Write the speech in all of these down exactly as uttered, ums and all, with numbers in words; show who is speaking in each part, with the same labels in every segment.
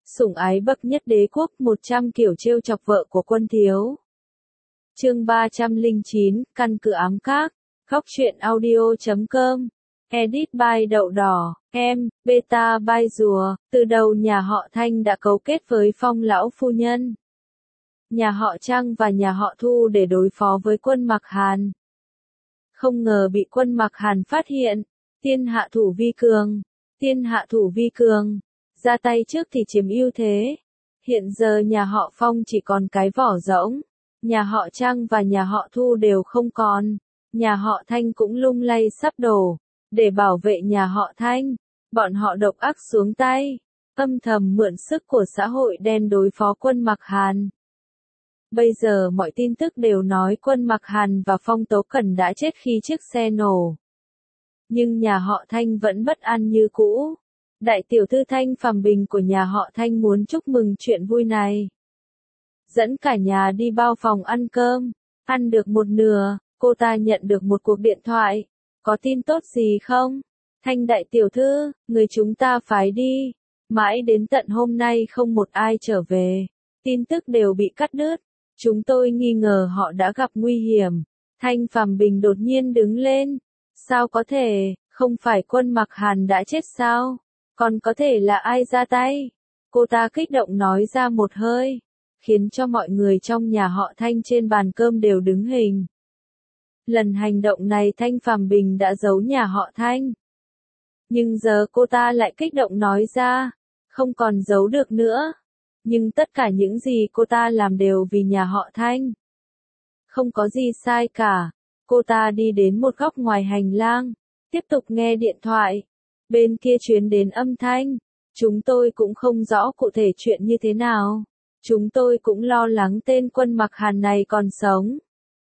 Speaker 1: Sủng ái bậc nhất đế quốc, một trăm kiểu trêu chọc vợ của quân thiếu. Chương ba trăm lẻ chín, căn cứ ám các. Góc truyện audio chấm com. Edit by Đậu Đỏ, em, beta by Rùa. Từ đầu nhà họ Thanh đã cấu kết với Phong lão phu nhân, nhà họ Trang và nhà họ Thu để đối phó với quân Mạc Hàn. Không ngờ bị quân Mạc Hàn phát hiện. Tiên hạ thủ vi cường. Tiên hạ thủ vi cường. Ra tay trước thì chiếm ưu thế. Hiện giờ nhà họ Phong chỉ còn cái vỏ rỗng. Nhà họ Trang và nhà họ Thu đều không còn. Nhà họ Thanh cũng lung lay sắp đổ. Để bảo vệ nhà họ Thanh, bọn họ độc ác xuống tay, âm thầm mượn sức của xã hội đen đối phó quân Mạc Hàn. Bây giờ mọi tin tức đều nói quân Mạc Hàn và Phong Tố Cẩn đã chết khi chiếc xe nổ. Nhưng nhà họ Thanh vẫn bất an như cũ. Đại tiểu thư Thanh Phàm Bình của nhà họ Thanh muốn chúc mừng chuyện vui này. Dẫn cả nhà đi bao phòng ăn cơm. Ăn được một nửa, cô ta nhận được một cuộc điện thoại. Có tin tốt gì không? Thanh đại tiểu thư, người chúng ta phái đi. Mãi đến tận hôm nay không một ai trở về. Tin tức đều bị cắt đứt. Chúng tôi nghi ngờ họ đã gặp nguy hiểm. Thanh Phàm Bình đột nhiên đứng lên. Sao có thể, không phải quân Mạc Hàn đã chết sao? Còn có thể là ai ra tay? Cô ta kích động nói ra một hơi, khiến cho mọi người trong nhà họ Thanh trên bàn cơm đều đứng hình. Lần hành động này Thanh Phàm Bình đã giấu nhà họ Thanh. Nhưng giờ cô ta lại kích động nói ra, không còn giấu được nữa. Nhưng tất cả những gì cô ta làm đều vì nhà họ Thanh. Không có gì sai cả. Cô ta đi đến một góc ngoài hành lang, tiếp tục nghe điện thoại. Bên kia truyền đến âm thanh. Chúng tôi cũng không rõ cụ thể chuyện như thế nào. Chúng tôi cũng lo lắng tên quân Mạc Hàn này còn sống.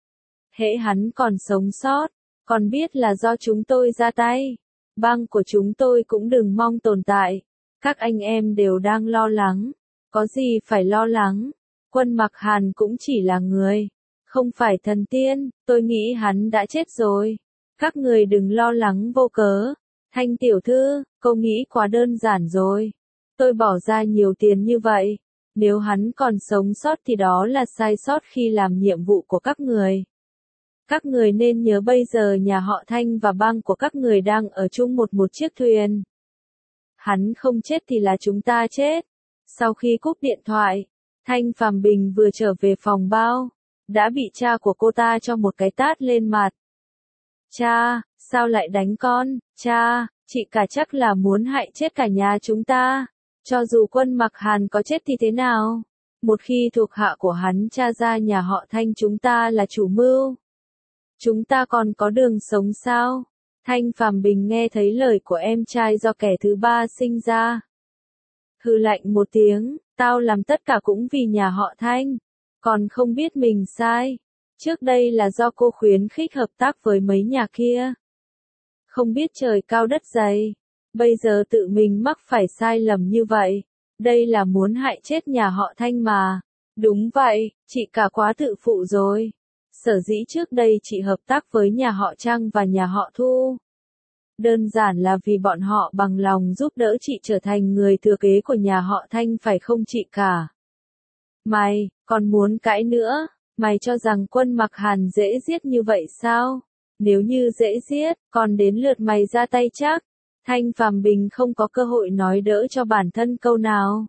Speaker 1: Hễ hắn còn sống sót, còn biết là do chúng tôi ra tay. Bang của chúng tôi cũng đừng mong tồn tại. Các anh em đều đang lo lắng. Có gì phải lo lắng. Quân Mạc Hàn cũng chỉ là người, không phải thần tiên. Tôi nghĩ hắn đã chết rồi. Các người đừng lo lắng vô cớ. Thanh tiểu thư, câu nghĩ quá đơn giản rồi. Tôi bỏ ra nhiều tiền như vậy. Nếu hắn còn sống sót thì đó là sai sót khi làm nhiệm vụ của các người. Các người nên nhớ bây giờ nhà họ Thanh và bang của các người đang ở chung một một chiếc thuyền. Hắn không chết thì là chúng ta chết. Sau khi cúp điện thoại, Thanh Phàm Bình vừa trở về phòng bao, đã bị cha của cô ta cho một cái tát lên mặt. Cha, sao lại đánh con? Cha, chị cả chắc là muốn hại chết cả nhà chúng ta. Cho dù quân Mạc Hàn có chết thì thế nào? Một khi thuộc hạ của hắn tra ra nhà họ Thanh chúng ta là chủ mưu, chúng ta còn có đường sống sao? Thanh Phàm Bình nghe thấy lời của em trai do kẻ thứ ba sinh ra. Hừ lạnh một tiếng, tao làm tất cả cũng vì nhà họ Thanh. Còn không biết mình sai. Trước đây là do cô khuyến khích hợp tác với mấy nhà kia. Không biết trời cao đất dày. Bây giờ tự mình mắc phải sai lầm như vậy. Đây là muốn hại chết nhà họ Thanh mà. Đúng vậy, chị cả quá tự phụ rồi. Sở dĩ trước đây chị hợp tác với nhà họ Trang và nhà họ Thu. Đơn giản là vì bọn họ bằng lòng giúp đỡ chị trở thành người thừa kế của nhà họ Thanh phải không chị cả? Mày, còn muốn cãi nữa? Mày cho rằng quân Mạc Hàn dễ giết như vậy sao? Nếu như dễ giết, còn đến lượt mày ra tay chắc. Thanh Phàm Bình không có cơ hội nói đỡ cho bản thân câu nào.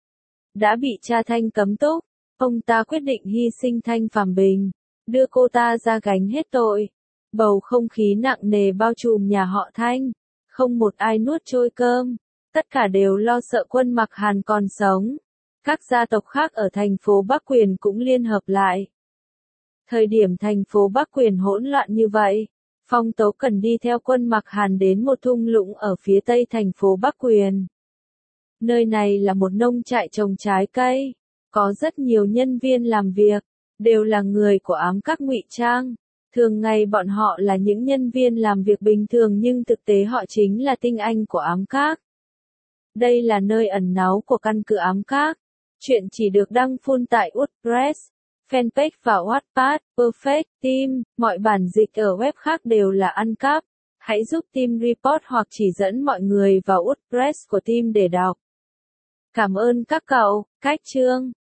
Speaker 1: Đã bị cha Thanh cấm túc, ông ta quyết định hy sinh Thanh Phàm Bình, đưa cô ta ra gánh hết tội. Bầu không khí nặng nề bao trùm nhà họ Thanh, không một ai nuốt trôi cơm, tất cả đều lo sợ quân Mạc Hàn còn sống. Các gia tộc khác ở thành phố Bắc Quyền cũng liên hợp lại. Thời điểm thành phố Bắc Quyền hỗn loạn như vậy, Phong Tố Cẩn đi theo quân Mạc Hàn đến một thung lũng ở phía tây thành phố Bắc Quyền. Nơi này là một nông trại trồng trái cây, có rất nhiều nhân viên làm việc, đều là người của ám các ngụy trang. Thường ngày bọn họ là những nhân viên làm việc bình thường nhưng thực tế họ chính là tinh anh của ám các. Đây là nơi ẩn náu của căn cứ ám các. Chuyện chỉ được đăng full tại WordPress, fanpage và Wattpad, Perfect Team. Mọi bản dịch ở web khác đều là ăn cắp. Hãy giúp team report hoặc chỉ dẫn mọi người vào WordPress của team để đọc. Cảm ơn các cậu, cách chương.